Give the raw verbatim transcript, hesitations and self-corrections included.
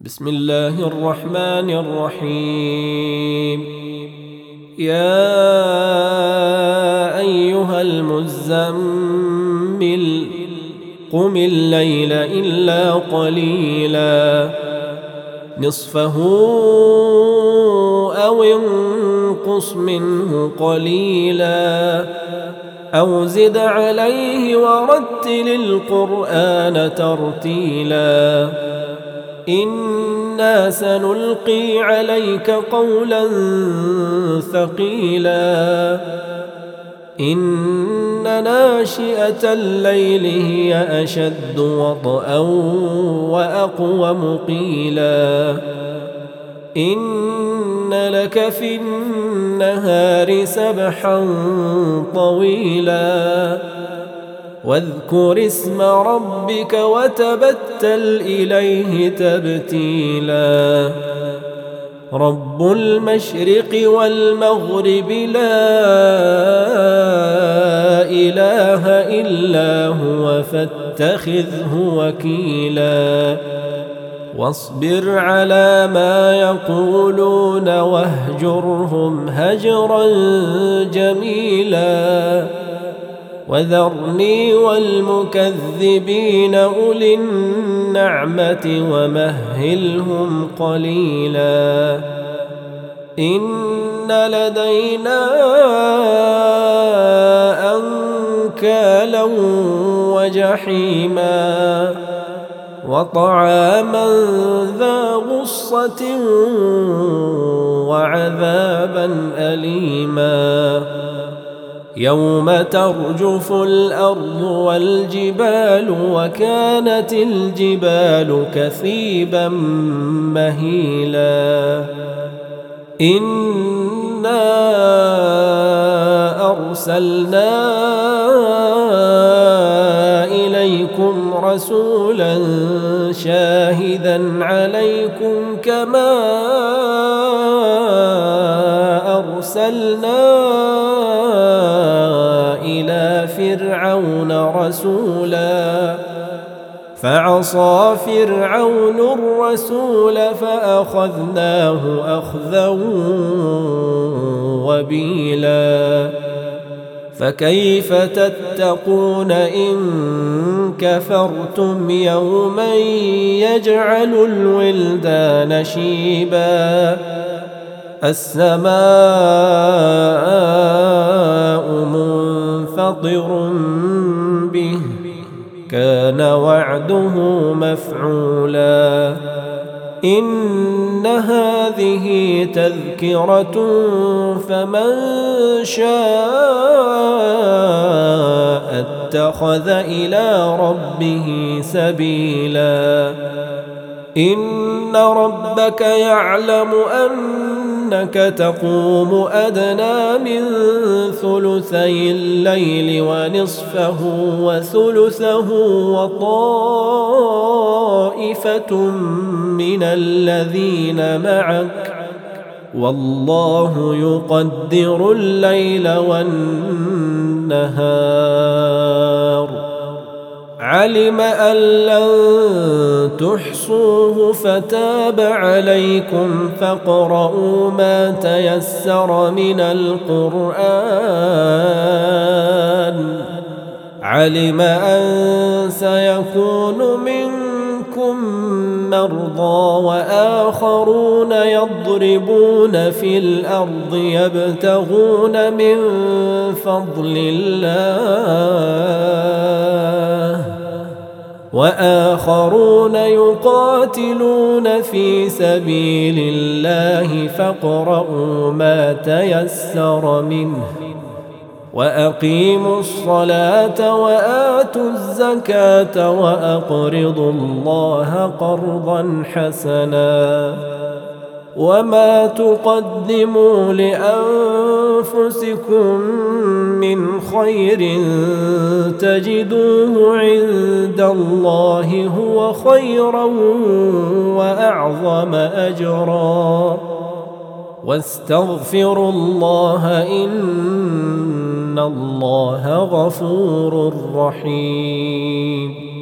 بسم الله الرحمن الرحيم. يا أيها المزمل قم الليل إلا قليلا نصفه أو انقص منه قليلا أو زد عليه ورتل القرآن ترتيلا إنا سنلقي عليك قولا ثقيلا إن ناشئة الليل هي أشد وطئا وأقوم قيلا إن لك في النهار سبحا طويلا واذكر اسم ربك وتبتل إليه تبتيلا رب المشرق والمغرب لا إله إلا هو فاتخذه وكيلا واصبر على ما يقولون واهجرهم هجرا جميلا وذرني والمكذبين أولي النعمة ومهلهم قليلا إن لدينا أنكالا وجحيما وطعاما ذا غصة وعذابا أليما يوم ترجف الأرض والجبال وكانت الجبال كثيبا مهيلا إنا أرسلنا إليكم رسولا شاهدا عليكم كما أرسلنا إلى فرعون رسولا فعصى فرعون الرسول فأخذناه أخذا وبيلا فكيف تتقون إن كفرتم يوما يجعل الولدان شيبا السماء منفطر به كان وعده مفعولا إن هذه تذكرة فمن شاء اتخذ إلى ربه سبيلا إن ربك يعلم أنك تقوم أدنى من ثلثي الليل ونصفه وثلثه وطائفة من الذين معك والله يقدر الليل والنهار علم أن لن تحصوه فتاب عليكم فاقرؤوا ما تيسر من القرآن علم أن سيكون منكم مرضى وآخرون يضربون في الأرض يبتغون من فضل الله وآخرون يقاتلون في سبيل الله فاقرؤوا ما تيسر منه وأقيموا الصلاة وآتوا الزكاة وأقرضوا الله قرضا حسنا وما تقدموا لأنفسكم من خير تجدوه عند الله هو خيرا وأعظم أجرا واستغفروا الله إن الله غفور رحيم.